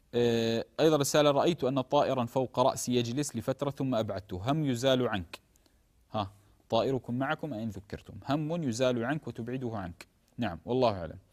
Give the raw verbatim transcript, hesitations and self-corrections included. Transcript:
آه، أيضا رسالة: رأيت أن طائرا فوق رأسي يجلس لفترة ثم أبعدته، هم يزال عنك. ها، طائركم معكم أين ذكرتم، هم يزال عنك وتبعده عنك. نعم، والله أعلم.